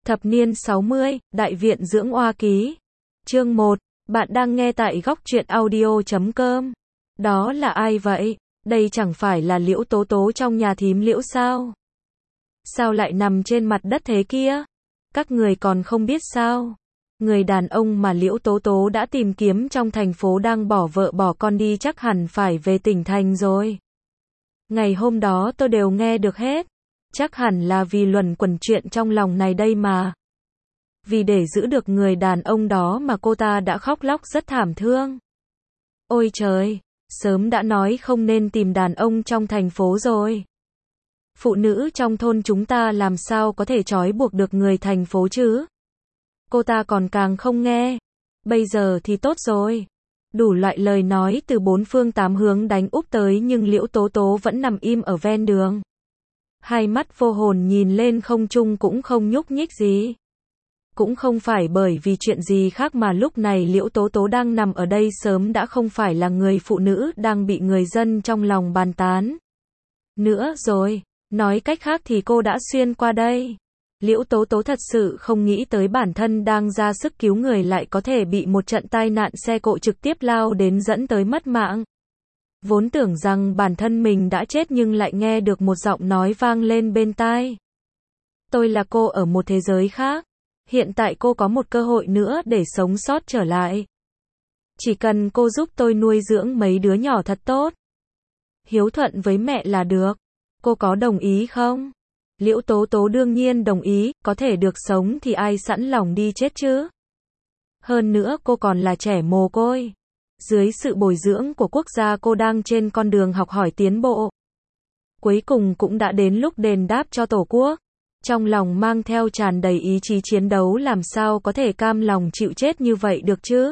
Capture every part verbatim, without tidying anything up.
Thập niên sáu mươi, Đại viện dưỡng oa ký. Chương một, bạn đang nghe tại góc truyện audio chấm com. Đó là ai vậy? Đây chẳng phải là Liễu Tố Tố trong nhà thím Liễu sao? Sao lại nằm trên mặt đất thế kia? Các người còn không biết sao? Người đàn ông mà Liễu Tố Tố đã tìm kiếm trong thành phố đang bỏ vợ bỏ con đi chắc hẳn phải về tỉnh thành rồi. Ngày hôm đó tôi đều nghe được hết. Chắc hẳn là vì luẩn quẩn chuyện trong lòng này đây mà. Vì để giữ được người đàn ông đó mà cô ta đã khóc lóc rất thảm thương. Ôi trời, sớm đã nói không nên tìm đàn ông trong thành phố rồi. Phụ nữ trong thôn chúng ta làm sao có thể trói buộc được người thành phố chứ? Cô ta còn càng không nghe. Bây giờ thì tốt rồi. Đủ loại lời nói từ bốn phương tám hướng đánh úp tới nhưng Liễu Tố Tố vẫn nằm im ở ven đường. Hai mắt vô hồn nhìn lên không trung cũng không nhúc nhích gì. Cũng không phải bởi vì chuyện gì khác mà lúc này Liễu Tố Tố đang nằm ở đây sớm đã không phải là người phụ nữ đang bị người dân trong lòng bàn tán. Nữa rồi, nói cách khác thì cô đã xuyên qua đây. Liễu Tố Tố thật sự không nghĩ tới bản thân đang ra sức cứu người lại có thể bị một trận tai nạn xe cộ trực tiếp lao đến dẫn tới mất mạng. Vốn tưởng rằng bản thân mình đã chết nhưng lại nghe được một giọng nói vang lên bên tai. Tôi là cô ở một thế giới khác. Hiện tại cô có một cơ hội nữa để sống sót trở lại. Chỉ cần cô giúp tôi nuôi dưỡng mấy đứa nhỏ thật tốt. Hiếu thuận với mẹ là được. Cô có đồng ý không? Liễu Tố Tố đương nhiên đồng ý, có thể được sống thì ai sẵn lòng đi chết chứ. Hơn nữa cô còn là trẻ mồ côi. Dưới sự bồi dưỡng của quốc gia cô đang trên con đường học hỏi tiến bộ. Cuối cùng cũng đã đến lúc đền đáp cho Tổ quốc. Trong lòng mang theo tràn đầy ý chí chiến đấu làm sao có thể cam lòng chịu chết như vậy được chứ.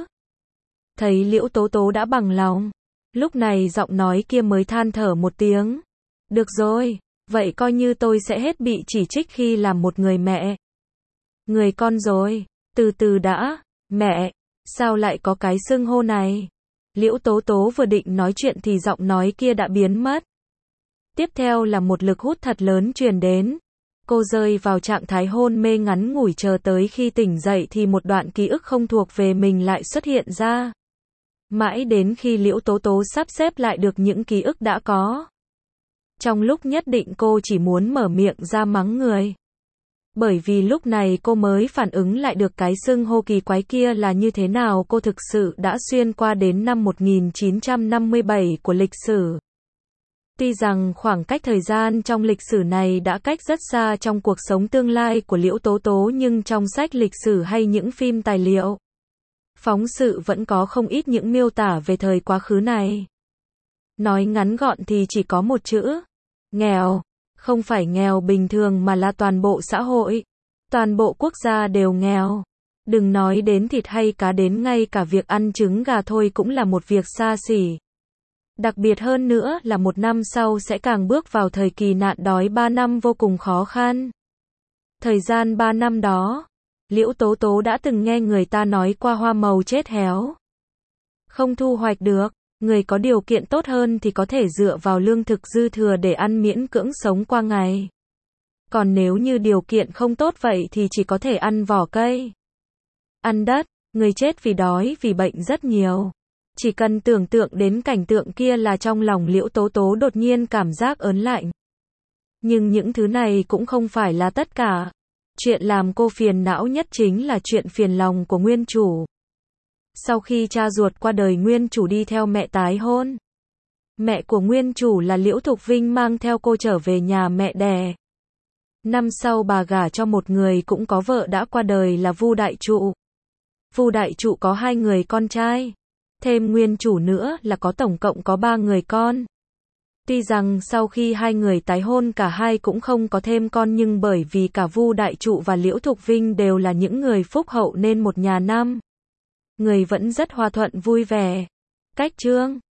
Thấy Liễu Tố Tố đã bằng lòng. Lúc này giọng nói kia mới than thở một tiếng. Được rồi, vậy coi như tôi sẽ hết bị chỉ trích khi làm một người mẹ. Người con rồi, từ từ đã, mẹ, sao lại có cái xưng hô này? Liễu Tố Tố vừa định nói chuyện thì giọng nói kia đã biến mất. Tiếp theo là một lực hút thật lớn truyền đến. Cô rơi vào trạng thái hôn mê ngắn ngủi chờ tới khi tỉnh dậy thì một đoạn ký ức không thuộc về mình lại xuất hiện ra. Mãi đến khi Liễu Tố Tố sắp xếp lại được những ký ức đã có. Trong lúc nhất định cô chỉ muốn mở miệng ra mắng người. Bởi vì lúc này cô mới phản ứng lại được cái xưng hô kỳ quái kia là như thế nào. Cô thực sự đã xuyên qua đến năm một nghìn chín trăm năm mươi bảy của lịch sử. Tuy rằng khoảng cách thời gian trong lịch sử này đã cách rất xa trong cuộc sống tương lai của Liễu Tố Tố nhưng trong sách lịch sử hay những phim tài liệu, phóng sự vẫn có không ít những miêu tả về thời quá khứ này. Nói ngắn gọn thì chỉ có một chữ. Nghèo. Không phải nghèo bình thường mà là toàn bộ xã hội. Toàn bộ quốc gia đều nghèo. Đừng nói đến thịt hay cá, đến ngay cả việc ăn trứng gà thôi cũng là một việc xa xỉ. Đặc biệt hơn nữa là một năm sau sẽ càng bước vào thời kỳ nạn đói ba năm vô cùng khó khăn. Thời gian ba năm đó, Liễu Tố Tố đã từng nghe người ta nói qua hoa màu chết héo. Không thu hoạch được, người có điều kiện tốt hơn thì có thể dựa vào lương thực dư thừa để ăn miễn cưỡng sống qua ngày. Còn nếu như điều kiện không tốt vậy thì chỉ có thể ăn vỏ cây, ăn đất, người chết vì đói vì bệnh rất nhiều. Chỉ cần tưởng tượng đến cảnh tượng kia là trong lòng Liễu Tố Tố đột nhiên cảm giác ớn lạnh. Nhưng những thứ này cũng không phải là tất cả. Chuyện làm cô phiền não nhất chính là chuyện phiền lòng của nguyên chủ. Sau khi cha ruột qua đời, nguyên chủ đi theo mẹ tái hôn. Mẹ của nguyên chủ là Liễu Thục Vinh mang theo cô trở về nhà mẹ đẻ. Năm sau bà gả cho một người cũng có vợ đã qua đời là Vu Đại Trụ. Vu Đại Trụ có hai người con trai. Thêm nguyên chủ nữa là có tổng cộng có ba người con. Tuy rằng sau khi hai người tái hôn cả hai cũng không có thêm con nhưng bởi vì cả Vu Đại Trụ và Liễu Thục Vinh đều là những người phúc hậu nên một nhà năm người vẫn rất hòa thuận vui vẻ. Cách chương